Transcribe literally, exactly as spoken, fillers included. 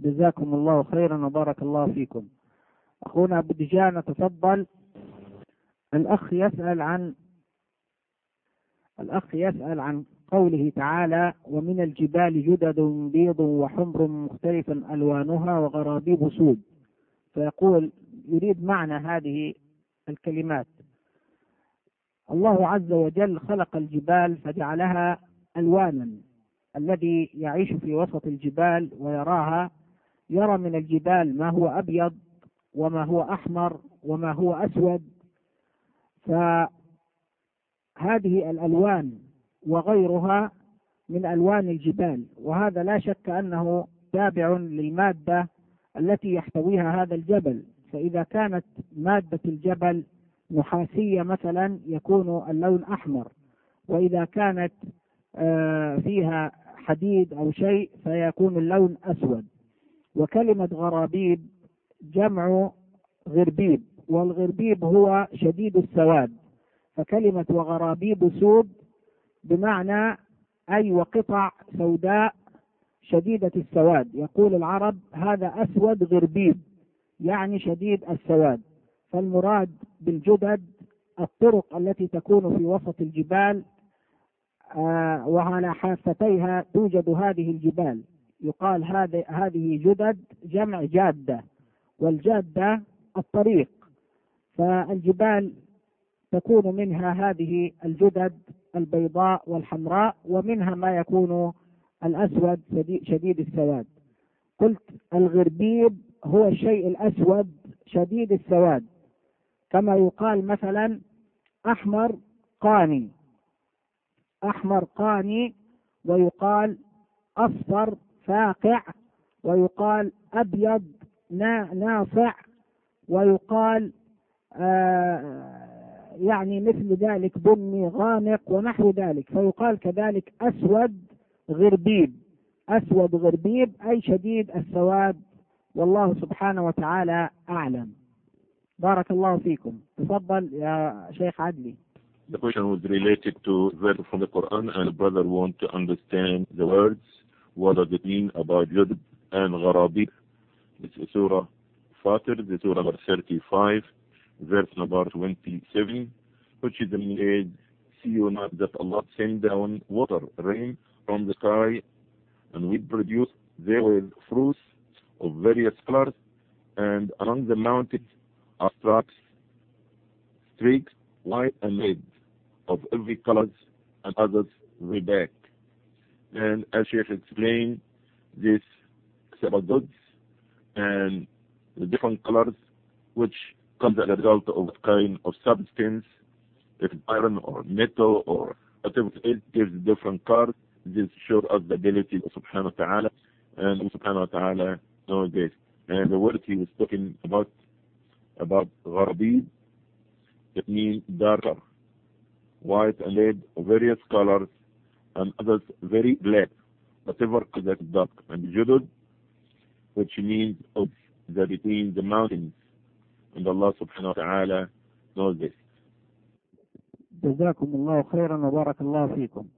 جزاكم الله خيرا وبارك الله فيكم. أخونا أبو دجانة تفضل. الأخ يسأل عن الأخ يسأل عن قوله تعالى: ومن الجبال جدد بيض وحمر مختلف ألوانها وغرابيب سود، فيقول يريد معنى هذه الكلمات. الله عز وجل خلق الجبال فجعلها ألوانا، الذي يعيش في وسط الجبال ويراها يرى من الجبال ما هو أبيض وما هو أحمر وما هو أسود، فهذه الألوان وغيرها من ألوان الجبال، وهذا لا شك أنه تابع للمادة التي يحتويها هذا الجبل. فإذا كانت مادة الجبل نحاسية مثلا يكون اللون أحمر، وإذا كانت فيها حديد أو شيء فيكون اللون أسود. وكلمة غرابيب جمع غربيب، والغربيب هو شديد السواد، فكلمة وغرابيب سود بمعنى أي وقطع سوداء شديدة السواد. يقول العرب هذا أسود غربيب، يعني شديد السواد. فالمراد بالجدد الطرق التي تكون في وسط الجبال، آه وعلى حافتيها توجد هذه الجبال، يقال هذه هذه جدد جمع جادة، والجادة الطريق. فالجبال تكون منها هذه الجدد البيضاء والحمراء، ومنها ما يكون الأسود شديد السواد. قلت الغربيب هو الشيء الأسود شديد السواد، كما يقال مثلا أحمر قاني، أحمر قاني، ويقال أصفر فاقع، ويقال أبيض ناصع، ويقال آه يعني مثل ذلك بني غامق ونحو ذلك. فيقال كذلك أسود غربيب، أسود غربيب أي شديد السواد، والله سبحانه وتعالى أعلم. بارك الله فيكم. تفضل يا شيخ عدلي. The question was related to verse from the Quran, and brother want to understand the words. What does it mean about Jud and Gharabib? It's Surah Fatir, the Surah number thirty-five, verse number twenty-seven, which is the meaning is, see you not that Allah send down water, rain from the sky, and we produce there with fruits of various colors, and among the mountains are stripes, streaks, white and red, of every color, and others very black. And as Sheikh explained, this is about goods and the different colors which comes as a result of kind of substance, if it's iron or metal or whatever it is, gives different colors. This shows us the ability of Subhanahu wa Ta'ala, and Subhanahu wa Ta'ala knows this. And the word he was talking about, about Gharabib, it means darker, white and red of various colors, and others very black, whatever that is dark. And Judud, which means of the between the mountains, and Allah subhanahu wa ta'ala knows this. جزاكم الله خيرا وبارك الله فيكم.